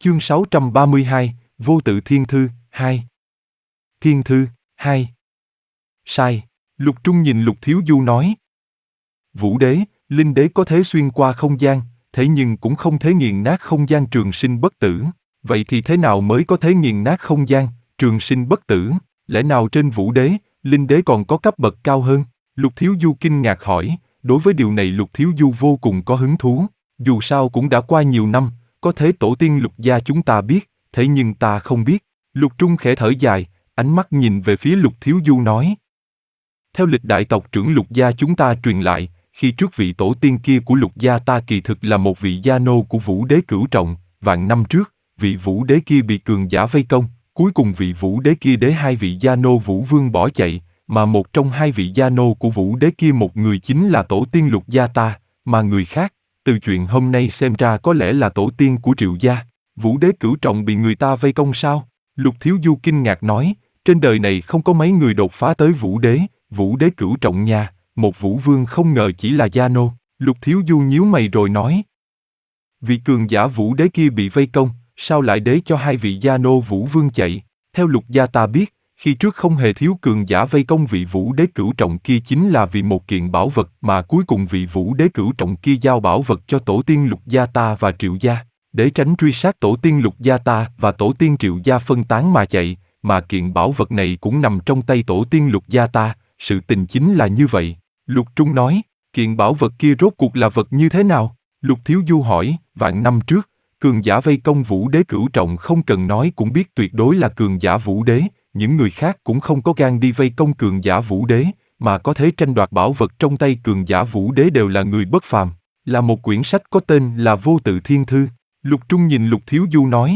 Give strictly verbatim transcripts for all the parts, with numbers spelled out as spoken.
Chương sáu trăm ba mươi hai, Vô tự thiên thư, hai. Thiên thư, hai. Sai. Lục Trung nhìn Lục Thiếu Du nói. Vũ đế, linh đế có thể xuyên qua không gian, thế nhưng cũng không thể nghiền nát không gian trường sinh bất tử. Vậy thì thế nào mới có thể nghiền nát không gian, trường sinh bất tử? Lẽ nào trên vũ đế, linh đế còn có cấp bậc cao hơn? Lục Thiếu Du kinh ngạc hỏi. Đối với điều này Lục Thiếu Du vô cùng có hứng thú. Dù sao cũng đã qua nhiều năm, có thể tổ tiên Lục gia chúng ta biết, thế nhưng ta không biết. Lục Trung khẽ thở dài, ánh mắt nhìn về phía Lục Thiếu Du nói. Theo lịch đại tộc trưởng Lục gia chúng ta truyền lại, khi trước vị tổ tiên kia của Lục gia ta kỳ thực là một vị gia nô của Vũ đế Cửu Trọng, vạn năm trước, vị Vũ đế kia bị cường giả vây công, cuối cùng vị Vũ đế kia đế hai vị gia nô Vũ Vương bỏ chạy, mà một trong hai vị gia nô của Vũ đế kia một người chính là tổ tiên Lục gia ta, mà người khác, từ chuyện hôm nay xem ra có lẽ là tổ tiên của Triệu gia. Vũ đế Cửu Trọng bị người ta vây công sao? Lục Thiếu Du kinh ngạc nói, trên đời này không có mấy người đột phá tới Vũ đế, Vũ đế Cửu Trọng nha, một Vũ Vương không ngờ chỉ là gia nô. Lục Thiếu Du nhíu mày rồi nói. Vị cường giả Vũ đế kia bị vây công, sao lại đế cho hai vị gia nô Vũ Vương chạy? Theo Lục gia ta biết, khi trước không hề thiếu cường giả vây công vị Vũ đế Cửu Trọng kia chính là vì một kiện bảo vật mà cuối cùng vị Vũ đế Cửu Trọng kia giao bảo vật cho tổ tiên Lục gia ta và Triệu gia, để tránh truy sát tổ tiên Lục gia ta và tổ tiên Triệu gia phân tán mà chạy, mà kiện bảo vật này cũng nằm trong tay tổ tiên Lục gia ta, sự tình chính là như vậy. Lục Trung nói, kiện bảo vật kia rốt cuộc là vật như thế nào? Lục Thiếu Du hỏi, vạn năm trước, cường giả vây công Vũ đế Cửu Trọng không cần nói cũng biết tuyệt đối là cường giả Vũ đế, những người khác cũng không có gan đi vây công cường giả Vũ đế, mà có thể tranh đoạt bảo vật trong tay cường giả Vũ đế đều là người bất phàm, là một quyển sách có tên là Vô tự thiên thư. Lục Trung nhìn Lục Thiếu Du nói.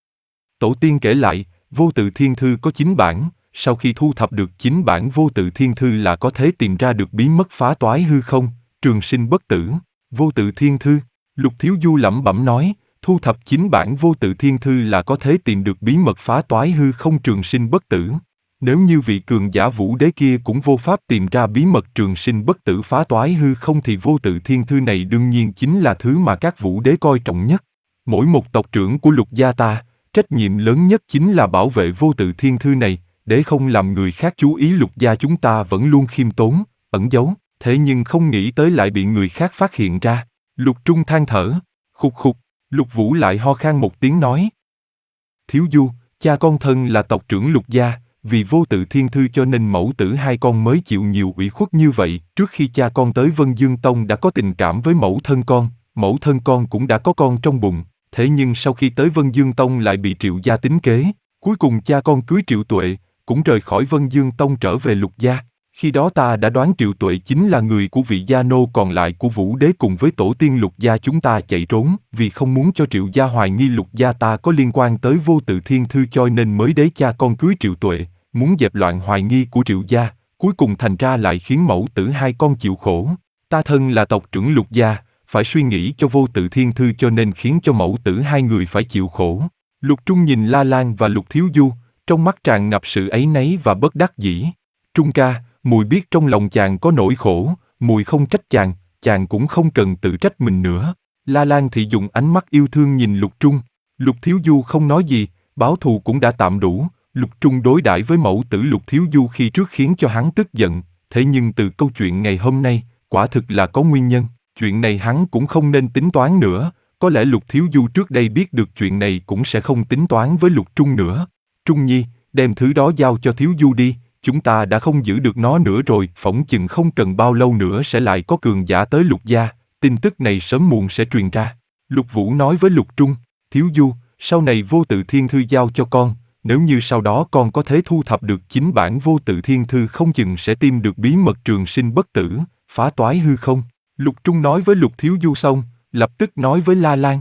Tổ tiên kể lại, Vô tự thiên thư có chín bản, sau khi thu thập được chín bản Vô tự thiên thư là có thể tìm ra được bí mật phá toái hư không, trường sinh bất tử. Vô tự thiên thư, Lục Thiếu Du lẩm bẩm nói, thu thập chín bản Vô tự thiên thư là có thể tìm được bí mật phá toái hư không trường sinh bất tử. Nếu như vị cường giả Vũ đế kia cũng vô pháp tìm ra bí mật trường sinh bất tử phá toái hư không thì Vô tự thiên thư này đương nhiên chính là thứ mà các Vũ đế coi trọng nhất. Mỗi một tộc trưởng của Lục gia ta, trách nhiệm lớn nhất chính là bảo vệ Vô tự thiên thư này, để không làm người khác chú ý. Lục gia chúng ta vẫn luôn khiêm tốn, ẩn giấu, thế nhưng không nghĩ tới lại bị người khác phát hiện ra. Lục Trung than thở, khục khục. Lục Vũ lại ho khan một tiếng nói. Thiếu Du, cha con thân là tộc trưởng Lục gia, vì Vô tự thiên thư cho nên mẫu tử hai con mới chịu nhiều ủy khuất như vậy. Trước khi cha con tới Vân Dương Tông đã có tình cảm với mẫu thân con, mẫu thân con cũng đã có con trong bụng, thế nhưng sau khi tới Vân Dương Tông lại bị Triệu gia tính kế, cuối cùng cha con cưới Triệu Tuệ, cũng rời khỏi Vân Dương Tông trở về Lục gia. Khi đó ta đã đoán Triệu Tuệ chính là người của vị gia nô còn lại của Vũ đế cùng với tổ tiên Lục gia chúng ta chạy trốn, vì không muốn cho Triệu gia hoài nghi Lục gia ta có liên quan tới Vô tự thiên thư cho nên mới đế cha con cưới Triệu Tuệ, muốn dẹp loạn hoài nghi của Triệu gia, cuối cùng thành ra lại khiến mẫu tử hai con chịu khổ. Ta thân là tộc trưởng Lục gia, phải suy nghĩ cho Vô tự thiên thư cho nên khiến cho mẫu tử hai người phải chịu khổ. Lục Trung nhìn La Lan và Lục Thiếu Du, trong mắt tràn ngập sự áy náy và bất đắc dĩ. Trung ca, mùi biết trong lòng chàng có nỗi khổ, mùi không trách chàng, chàng cũng không cần tự trách mình nữa. La Lan thì dùng ánh mắt yêu thương nhìn Lục Trung. Lục Thiếu Du không nói gì, báo thù cũng đã tạm đủ. Lục Trung đối đãi với mẫu tử Lục Thiếu Du khi trước khiến cho hắn tức giận, thế nhưng từ câu chuyện ngày hôm nay, quả thực là có nguyên nhân. Chuyện này hắn cũng không nên tính toán nữa, có lẽ Lục Thiếu Du trước đây biết được chuyện này cũng sẽ không tính toán với Lục Trung nữa. Trung Nhi, đem thứ đó giao cho Thiếu Du đi, chúng ta đã không giữ được nó nữa rồi, phỏng chừng không cần bao lâu nữa sẽ lại có cường giả tới Lục gia, tin tức này sớm muộn sẽ truyền ra. Lục Vũ nói với Lục Trung, Thiếu Du, sau này Vô tự thiên thư giao cho con, nếu như sau đó con có thể thu thập được chính bản Vô tự thiên thư không chừng sẽ tìm được bí mật trường sinh bất tử, phá toái hư không. Lục Trung nói với Lục Thiếu Du xong, lập tức nói với La Lan.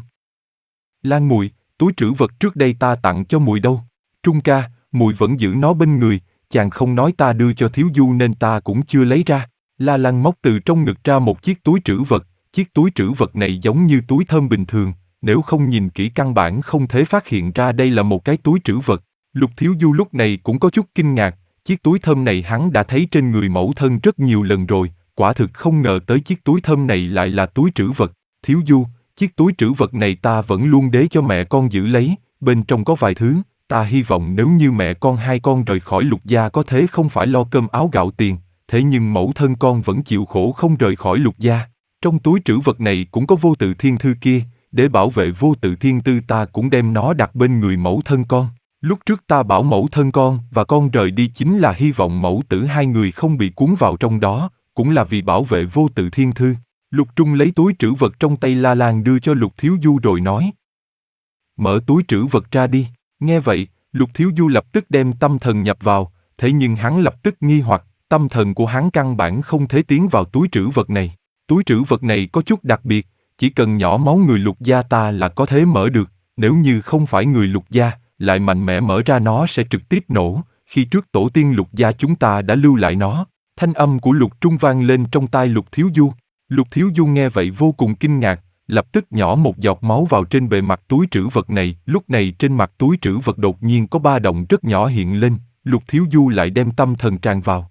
Lan mùi, túi trữ vật trước đây ta tặng cho mùi đâu? Trung ca, mùi vẫn giữ nó bên người, chàng không nói ta đưa cho Thiếu Du nên ta cũng chưa lấy ra. La Lan móc từ trong ngực ra một chiếc túi trữ vật, chiếc túi trữ vật này giống như túi thơm bình thường, nếu không nhìn kỹ căn bản không thể phát hiện ra đây là một cái túi trữ vật. Lục Thiếu Du lúc này cũng có chút kinh ngạc, chiếc túi thơm này hắn đã thấy trên người mẫu thân rất nhiều lần rồi, quả thực không ngờ tới chiếc túi thơm này lại là túi trữ vật. Thiếu Du, chiếc túi trữ vật này ta vẫn luôn để cho mẹ con giữ lấy, bên trong có vài thứ, ta hy vọng nếu như mẹ con hai con rời khỏi Lục gia có thể không phải lo cơm áo gạo tiền, thế nhưng mẫu thân con vẫn chịu khổ không rời khỏi Lục gia. Trong túi trữ vật này cũng có vô tự thiên thư kia, để bảo vệ vô tự thiên tư ta cũng đem nó đặt bên người mẫu thân con. Lúc trước ta bảo mẫu thân con và con rời đi chính là hy vọng mẫu tử hai người không bị cuốn vào trong đó, cũng là vì bảo vệ vô tự thiên thư. Lục Trung lấy túi trữ vật trong tay La Lan đưa cho Lục Thiếu Du rồi nói. Mở túi trữ vật ra đi. Nghe vậy, Lục Thiếu Du lập tức đem tâm thần nhập vào, thế nhưng hắn lập tức nghi hoặc, tâm thần của hắn căn bản không thể tiến vào túi trữ vật này. Túi trữ vật này có chút đặc biệt, chỉ cần nhỏ máu người Lục gia ta là có thể mở được, nếu như không phải người Lục gia, lại mạnh mẽ mở ra nó sẽ trực tiếp nổ, khi trước tổ tiên Lục gia chúng ta đã lưu lại nó. Thanh âm của Lục Trung vang lên trong tai Lục Thiếu Du. Lục Thiếu Du nghe vậy vô cùng kinh ngạc, lập tức nhỏ một giọt máu vào trên bề mặt túi trữ vật này. Lúc này trên mặt túi trữ vật đột nhiên có ba động rất nhỏ hiện lên, Lục Thiếu Du lại đem tâm thần tràn vào.